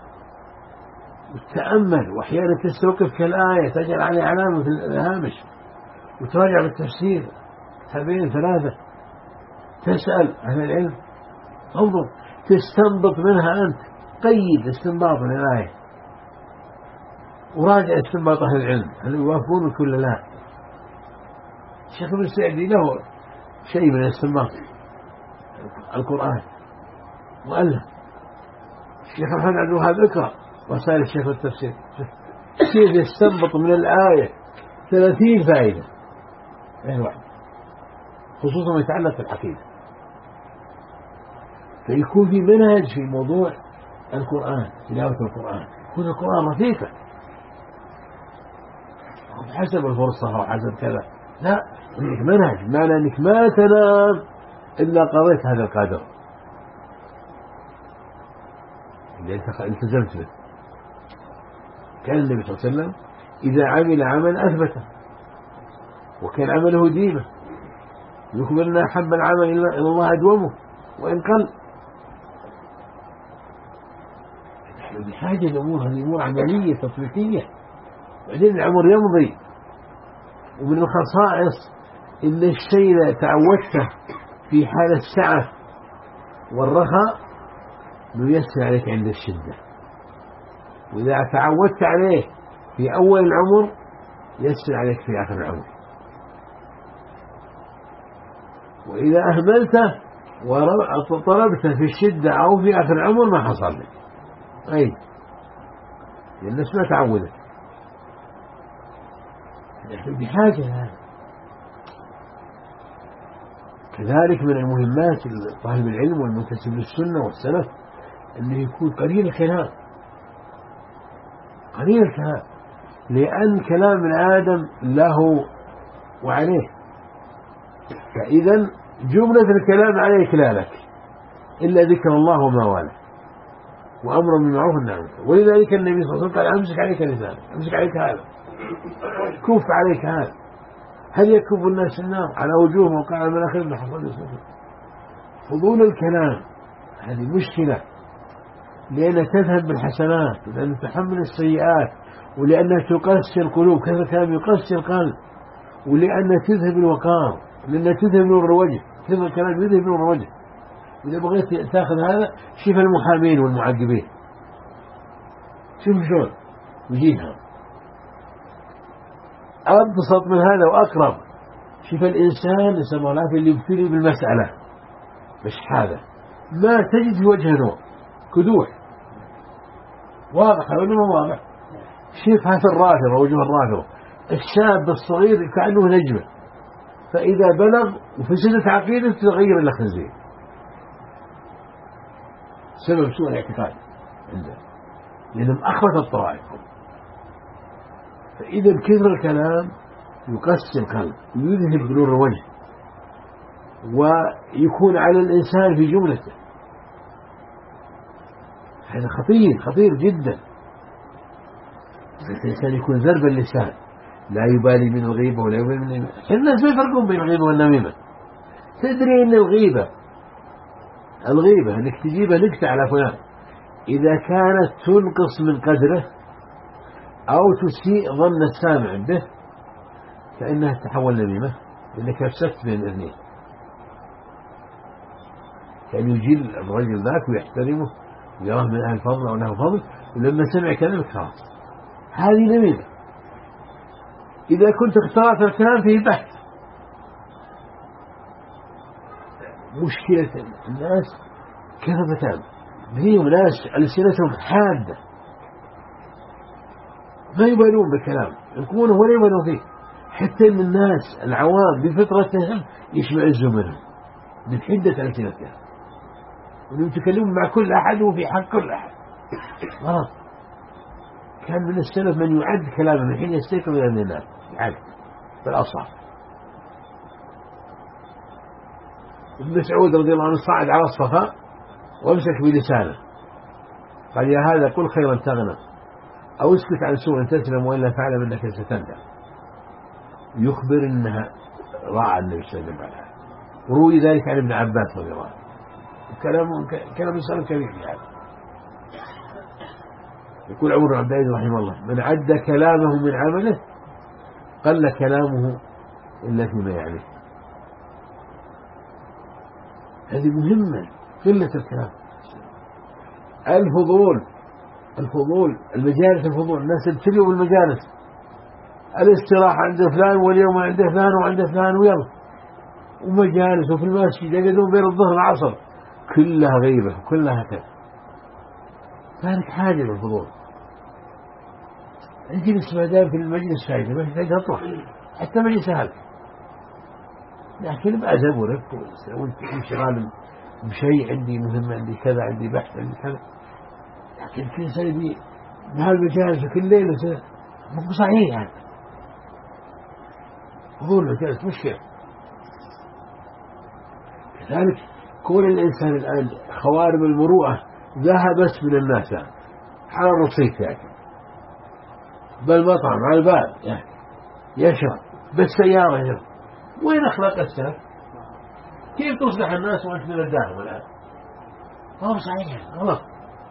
وتتأمل، وأحيانا تستوقف كالآية تجعل عليه علامة في الهامش وتراجع بالتفسير 2 3 تسأل أهل العلم، انظر تستنبط منها أنت، قيد استنباط من الآية وراجع استنباط أهل العلم هل يوافقونك ولا لا. الشيخ ابن السعدي له شيء من استنباط القرآن وألف. الشيخ محمد عبد الوهاب اقرأ وسائل الشيخ التفسير كيف يستنبط من الآية 30 فائدة غير واحد، خصوصا ما يتعلق بالعقيدة. فيكون في منهج في موضوع القرآن، تلاوة القرآن، يكون القرآن رفيقا حسب الفرصة أو حسب كذا، لا عندك منهج، معنى أنك ما تنام إلا قضيت هذا القدر اللي التزمت به. كان النبي صلى الله عليه وسلم إذا عمل عمل أثبته وكان عمله ديمة، يخبرنا أحب العمل إلى الله أدومه وإن قل. نحن بحاجة لأمور، هذه أمور عملية تطبيقية. بعدين العمر يمضي، ومن الخصائص إن الشيء إذا تعودته في حال السعة والرخاء ييسر عليك عند الشدة، وإذا تعودت عليه في أول العمر ييسر عليك في آخر العمر، وإذا أهملته وطلبته في الشدة أو في آخر العمر ما حصل لك. أي الناس ما تعودت. نحن بحاجة لهذا. كذلك من المهمات طالب العلم والمنتسب للسنة والسلف أنه يكون قليل الكلام، قليل الكلام، لأن كلام الآدم له وعليه، فإذا جملة الكلام عليك لا لك إلا ذكر الله وما والاه وأمر بالمعروف والنهي عن المنكر. ولذلك النبي صلى الله عليه وسلم قال أمسك عليك لسانك، أمسك عليك هذا، كف عليك هذا. هل يكف الناس النار على وجوههم وقع المناخير من حصل يوسف؟ فضول الكلام هذه مشكلة، لأنها تذهب بالحسنات، ولأنها تحمل السيئات، ولأنها تقسي القلوب، كذا الكلام يقسي القلب، ولأنها تذهب الوقار، لأنها تذهب نور الوجه، كذا الكلام يذهب نور الوجه. إذا بغيت تأخذ هذا شوف المحامين والمعقبين، شوف شلون يجيها أبسط من هذا وأقرب. شوف الإنسان نسأل الله العافية اللي يبتلي بالمسألة مش هذا ما تجد في وجهه نور، كدوح واضح ولا ما واضح. شوف هذا الرافضة، وجه الرافضة الشاب الصغير كأنه نجمة، فإذا بلغ وفسدت عقيدة تغير إلى خنزير سبب سوء الاعتقاد عنده، لأنهم أخبث الطوائف. فإذا كثر الكلام يقسي القلب ويذهب بنور الوجه، ويكون على الإنسان في جملته. هذا خطير خطير جدا. الإنسان يكون ذرب اللسان، لا يبالي من الغيبة ولا يبالي من النميمة. الناس ما يفرقون بين الغيبة والنميمة. تدري أن الغيبة أنك تجيب نكتة على فلان إذا كانت تنقص من قدره أو تسيء ظن السامع به فإنها تتحول نميمة، لأنك أفسدت بين الاثنين. كان يجيل الرجل ذاك ويحترمه ويراه من أهل الفضل أو له فضل، ولما سمع كلامك خلاص هذه نميمة. إذا كنت اخترعت الكلام فيه بحث. مشكلة الناس كذبتان، فيهم ناس ألسنتهم حادة ما يبالون بالكلام، يكونوا ولا يبالون فيه، حتى ان الناس العوام بفطرتهم يشمئزوا منهم من حدة ألسنتهم، وانهم يتكلمون مع كل أحد وفي حق كل أحد. غلط. كان من السلف من يعد كلامه من حين يستيقظ إلى الناس يعد بالأصح. ابن مسعود رضي الله عنه صعد على الصفا وامسك بلسانه قال يا هذا قل خيرا تغنى أو اسكت عن سوء تسلم وإلا فعلم أنك ستندم. يخبر أنها راعى النبي صلى الله عليه وسلم. وروي ذلك عن ابن عباس رضي الله عنه. كلام إنسان كبير يعني. يقول عمر بن عبد العزيز رحمه الله من عد كلامه من عمله قل كلامه إلا فيما يعنيه. هذه مهمة قلة الكلام. الفضول المجالس، الفضول الناس ابتلوا بالمجالس، الاستراحة عند فلان واليوم عند فلان وعند فلان ويلا، ومجالس وفي المسجد يقعدون بين الظهر والعصر، كلها غيبة كلها كذا. ذلك حاجة للفضول. عندي نسمع دائما في المجلس فايدة ما في تطلع حتى مجلس هذا، لكن بأدب ورفق وانت انشغال بشيء، عندي مهم، عندي كذا، عندي بحث، عندي كذا. لكن كل سنة دي بهالمجالس وكل ليلة مو صحيح يعني. فضول المجالس مشكلة. كذلك كون الإنسان الآن خوارم المروءة ذهبت من الناس يعني. على الرصيف يعني، بالمطعم على الباب يعني يشرب، بالسيارة يشرب. وين أخلاق السلف؟ كيف تصلح الناس وأنت من الداخل الآن؟ هو صحيح غلط.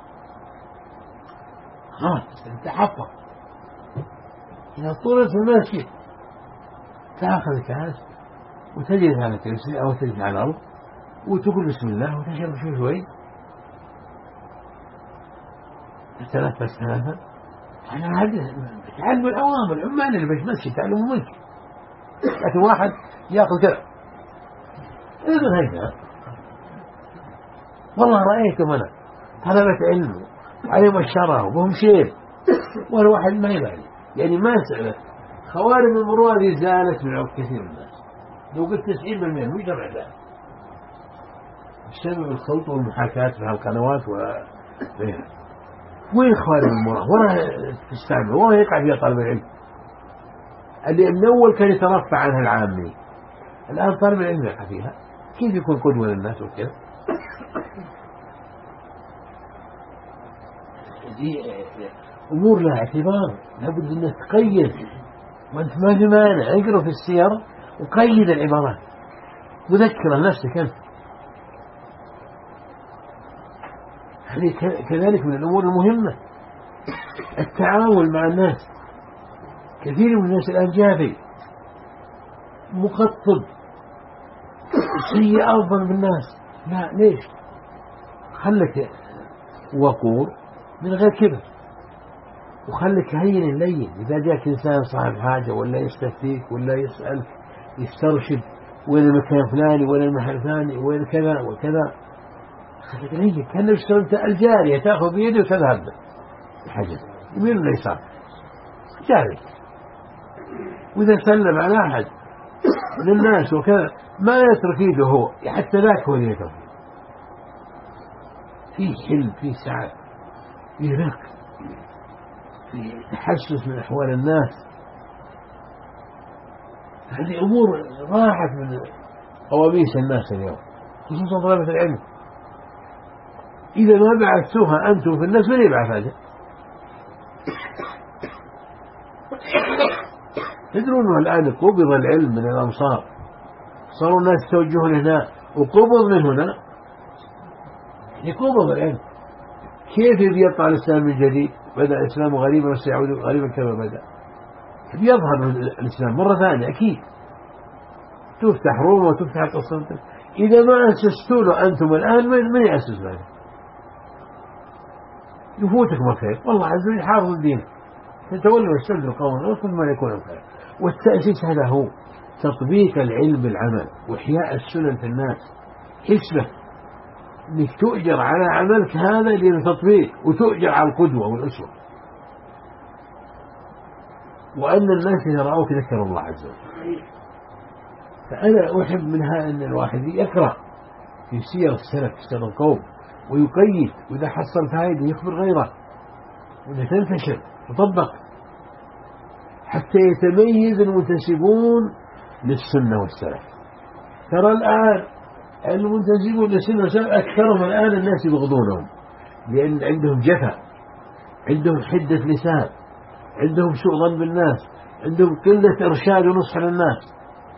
أنت حفظ إذا طولت المسجد تأخذ كاس وتجلس على الكرسي أو تجلس على الأرض وتقول بسم الله وتشرب شوي تتنفس ثلاثة. أنا هذا تعلم الأوامر العمال اللي بيتمشي تعلموا منك، لكن واحد يأخذ كذا إذن هيدا. والله رأيتهم أنا طلبة علم عليهم الشرع وهم شيء والواحد ما يبالي يعني ما سأله. خوارم المروءة هذه زالت من عند كثير من الناس، لو قلت 90% مش جمع ذلك بسبب الخلط والمحاكاة في هالقنوات وغيرها. وين خوارم المرأة؟ ولا تستعمل ولا يقع فيها طالب العلم اللي من أول كان يترفع عنها العامي، الآن طالب العلم يقع فيها. كيف يكون قدوة للناس وكذا؟ دي أمور لها اعتبار، لابد أن تقيد. وأنت ما في مانع اقرأ في السير وقيد العبارات، مذكرة نفسك أنت. هذه كذلك من الأمور المهمة. التعامل مع الناس، كثير من الناس الآن جافي مقطب سيء أفضل بالناس. لا، ليش؟ خلك وقور من غير كبر، وخلك هين لين. إذا جاك إنسان صاحب حاجة ولا يستفتيك ولا يسألك يسترشد وين المكان فلاني وين المحل فلاني وين كذا وكذا، خلك لين كأنك اشتريت الجارية تأخذ بيده وتذهب بحاجة يمين ولا يسار جاري. وإذا سلم على أحد للناس وكذا ما يترك يده هو، حتى ذاك هو اللي يترك. في حلم، في سعادة، في رق، في تحسس من أحوال الناس. هذه أمور راحت من قواميس الناس اليوم، خصوصا طلبة العلم. إذا ما بعثتوها أنتم في الناس من يبعث هذا؟ تدرون الآن قبض العلم من الأمصار، صاروا الناس يتوجهون هنا وقبض من هنا. قبض العلم. كيف يطلع الإسلام من جديد؟ بدأ الإسلام غريبا وسيعود غريبا كما بدأ. يظهر الإسلام مرة ثانية أكيد، تفتح روما وتفتح قسطنطين. إذا ما أسستوا له أنتم الآن من يأسس له؟ يفوتك ما خير. والله عز وجل حافظ الدين، تتولوا واستبدلوا قوما غيركم ما يكون الخير. والتأسيس هذا هو تطبيق العلم بالعمل وإحياء السنن في الناس. حسبة انك تؤجر على عملك هذا للتطبيق، وتؤجر على القدوة والأسوة، وأن الناس إذا رأوك ذكروا الله عز وجل. فأنا أحب منها أن الواحد يقرأ في سير السلف سير القوم ويقيد، وإذا حصل فائدة يخبر غيره، وإذا تنتشر وطبق حتى يتميز المنتسبون للسنة والسلف. ترى الآن المنتسبون للسنة والسلف أكثرهم الآن الناس يبغضونهم، لأن عندهم جفا، عندهم حدة لسان، عندهم سوء ظن بالناس، عندهم قلة إرشاد ونصح للناس،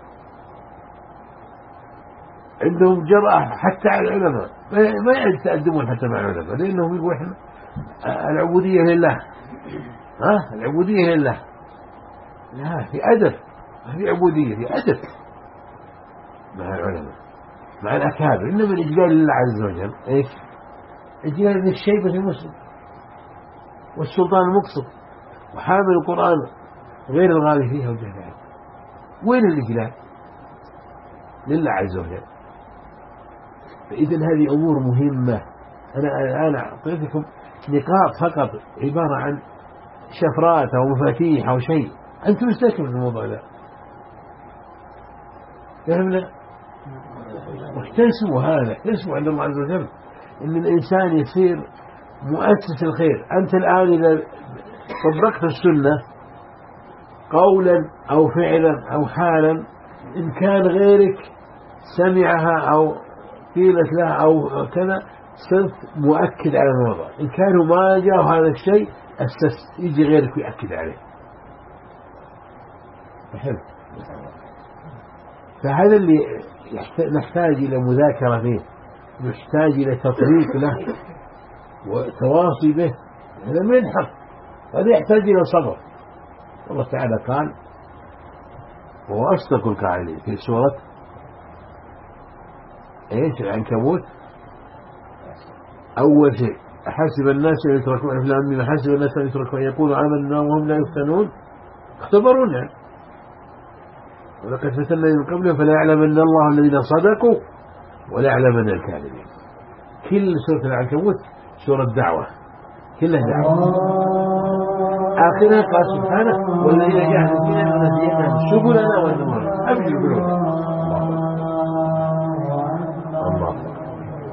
عندهم جرأة حتى على العلماء. ما يتقدمون حتى مع العلماء، لأنهم يقول إحنا العبودية لله، العبودية لله. لا، في أدب، ما في عبودية، في أدب مع العلماء مع الأكابر. إنما الإجلال لله عز وجل إيش؟ إجلال للشيبة المسلم والسلطان المقصد وحامل القرآن غير الغالي فيها وجهل عنه. وين الإجلال؟ لله عز وجل. فإذا هذه أمور مهمة. أنا أعطيتكم نقاط فقط عبارة عن شفرات أو مفاتيح أو شيء، أنتم مستكمل في الموضوع ده. فهمنا؟ واحتسبوا هذا، احتسبوا عند الله عز وجل إن الإنسان يصير مؤسس الخير. أنت الآن إذا طبقت السنة قولا أو فعلا أو حالا، إن كان غيرك سمعها أو قيلت له أو كذا، صرت مؤكد على الموضوع. إن كانوا ما جاءوا هذا الشيء أسست، يجي غيرك ويأكد عليه. فهذا اللي نحتاج إلى مذاكرة فيه، نحتاج إلى تطبيق له وتواصي به. هذا ما ينحق، هذا يحتاج إلى صبر. الله تعالى قال، وهو أصدق القائلين في سورة إيش؟ العنكبوت. أول شيء أحسب الناس أن يتركوا أفلام، حسب الناس أن يتركوا أن يقولوا آمنا وهم لا يفتنون. اختبرون يعني. ولقد فتنا من قبلهم فلا يعلمن الله الذين صدقوا ولا يعلمن الكاذبين. كل سورة العنكبوت سورة دعوة، كلها دعوة. آخرها قال سبحانه والذين جاهدوا فينا لنهدينهم سبلنا وإنهم أبشر بالهدى. الله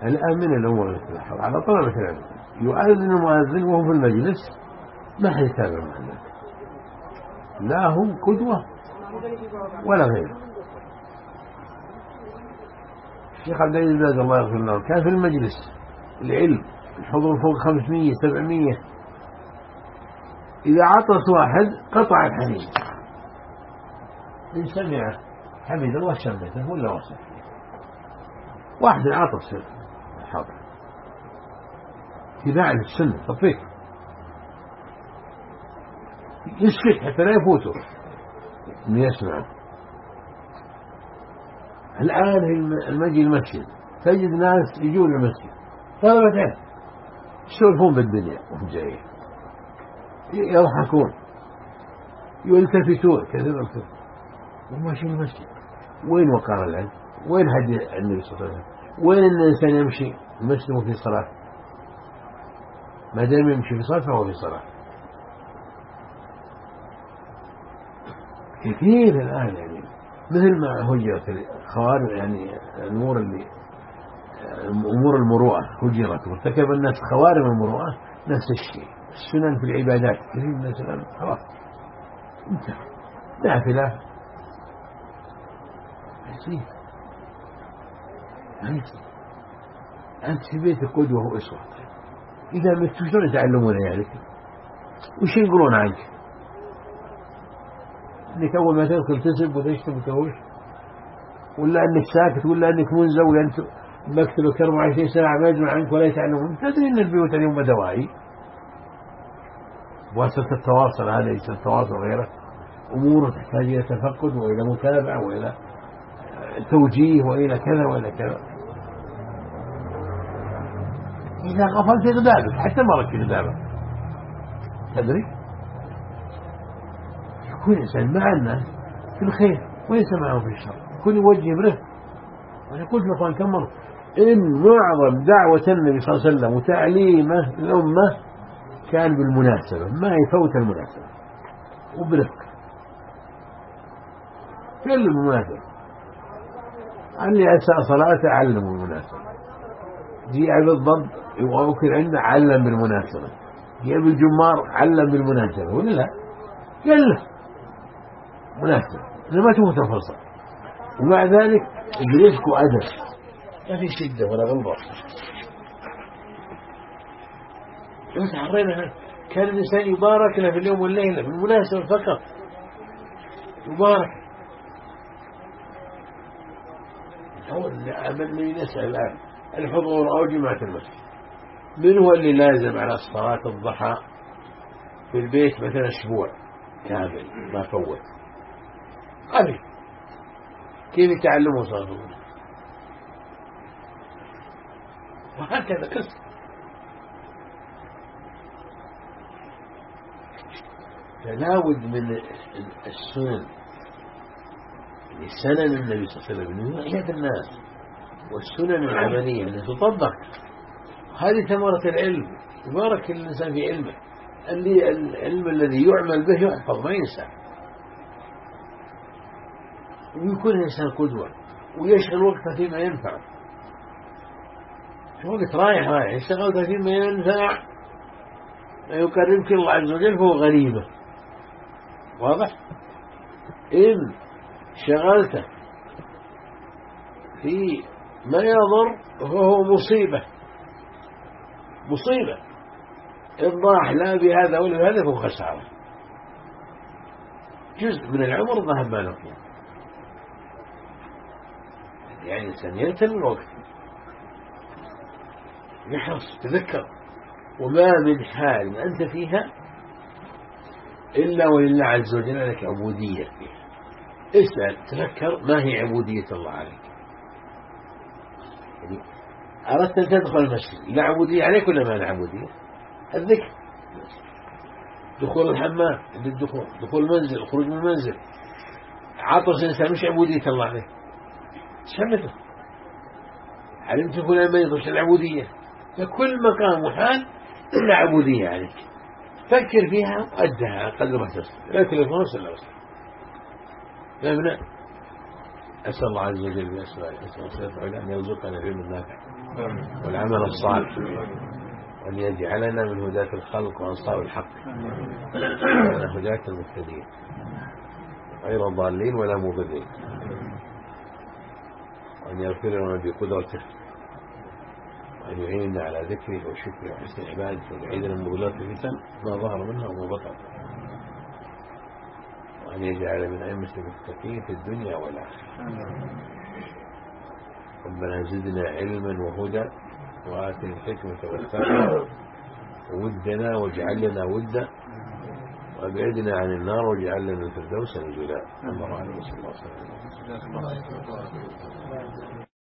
الآن من الأمور التي تلاحظ على طلبة العلم يؤذن المؤذن وهو في المجلس ما حد يتابع مع الناس، لا هم قدوة ولا غيره. الشيخ عبد العزيز باز الله يغفر له كان في المجلس العلم الحضور فوق 500 700، إذا عطس واحد قطع الحديث، إن سمع حمد الله شمته ولا وصف واحد عطس في الحضر اتباع للسنة تطبيق، يسكت حتى لا يفوته إنه يسمع. الآن المجي المسجد تجد ناس يجون المسجد طلبة علم يسولفون بالدنيا وهم جايين، يضحكون يلتفتون كذا وهم ماشيين المسجد. وين وقار العلم؟ وين هدي النبي صلى الله عليه وسلم؟ وين أن الإنسان يمشي المسلم في صلاة؟ ما دام يمشي في صلاة فهو في صلاة. كثير الآن يعني مثل ما هجرت الخوارج يعني أمور المروءة هجرت وارتكب الناس خوارم المروءة، نفس الشيء السنن في العبادات كثير من الناس الآن خلاص انتهى نافلة يصير أنت في بيتك قدوة وأسوة، إذا مت شلون يتعلمون ذلك؟ وش ينقلون عنك؟ انك اول ما تدخل تسب وتشتم وتهوش، ولا انك ساكت، ولا انك منزوي ولا انت مكتبك 24 ساعه ما يجمع عنك ولا يتعلمون. تدري ان البيوت اليوم دوائي، واسطه التواصل هذا التواصل غيره امور تحتاج الى تفقد والى متابعه والى توجيه والى كذا والى كذا. اذا غفلت غدابك حتى مرك في غدابك تدري يكون الإنسان مع الناس في الخير وليس معهم في الشر، يكون يوجه برفق. وأنا قلت لكم كم مرة إن معظم دعوة النبي صلى الله عليه وسلم وتعليمه الأمة كان بالمناسبة، ما يفوت المناسبة وبرفق كل المناسبة. اللي أساء صلاته علمه بالمناسبة، جيء بالضبط وأكل عنده علم بالمناسبة، جيء بالجمار علم بالمناسبة ولا لا؟ يلا مناسبة إذا ما تموت الفرصة. ومع ذلك برفق وأدب ما في شدة ولا غلظة. لو تحرينا كان الإنسان يبارك له في اليوم والليلة بالمناسبة فقط يبارك. من يسأل الآن الحضور أو جماعة المسجد، من هو اللي لازم على صلاة الضحى في البيت مثلا أسبوع كامل ما فوت؟ قبل كيف يتعلموا صلاة الضحى؟ وهكذا قصة. فلا بد من السنن لسنن النبي صلى الله عليه وسلم انه يعيد الناس، والسنن العملية أن تطبق. هذه ثمرة العلم، يبارك الإنسان في علمه، العلم الذي يعمل به يحفظ ما ينسى، ويكون الإنسان قدوة ويشغل وقته فيما ينفع. شو وقت رايح اشتغلت فيما ينفع ما يقربك الله عز وجل فهو غريبة. واضح؟ إن شغلته في ما يضر فهو مصيبة، مصيبة. إن ضاع لا بهذا ولا بهذا فهو خسارة، جزء من العمر ذهب ما نقول. يعني الإنسان يغتنم الوقت، يحرص، تذكر وما من حال أنت فيها إلا ولله عز وجل لك عبودية فيها. اسأل تذكر ما هي عبودية الله عليك. يعني أردت أن تدخل المسجد، لا عبودية عليك ولا ما لا عبودية؟ الذكر، دخول الحمام عند الدخول، دخول المنزل، خروج من المنزل. عطس الإنسان مش عبودية الله عليه، شمته علمت فلان ما يضرش العبودية. فكل مقام وحال إلا عبودية عليك، فكر فيها وأدها أقل ما تستطيع، لا تلفونس إلا وصل. فهمنا؟ أسأل الله عز وجل بأسمائه وصفاته أن يرزقنا العلم النافع والعمل الصالح، وأن يجعلنا من هداة الخلق وأنصار الحق، وأن هداة المهتدين غير ضالين ولا مضلين، وأن يغفر لنا بقدرته، وأن يعيننا على ذكره وشكره وحسن عبادته، ويعيدنا من مضلات الفتن ما ظهر منها وما بطن، وأن يجعل من أئمة المتقين في الدنيا والآخرة. ربنا زدنا علما وهدى وآتنا الحكمة والتقوى وودنا واجعل لنا ودا وابعدنا عن النار واجعل لنا الفردوس نزلا. الله عليه وسلم.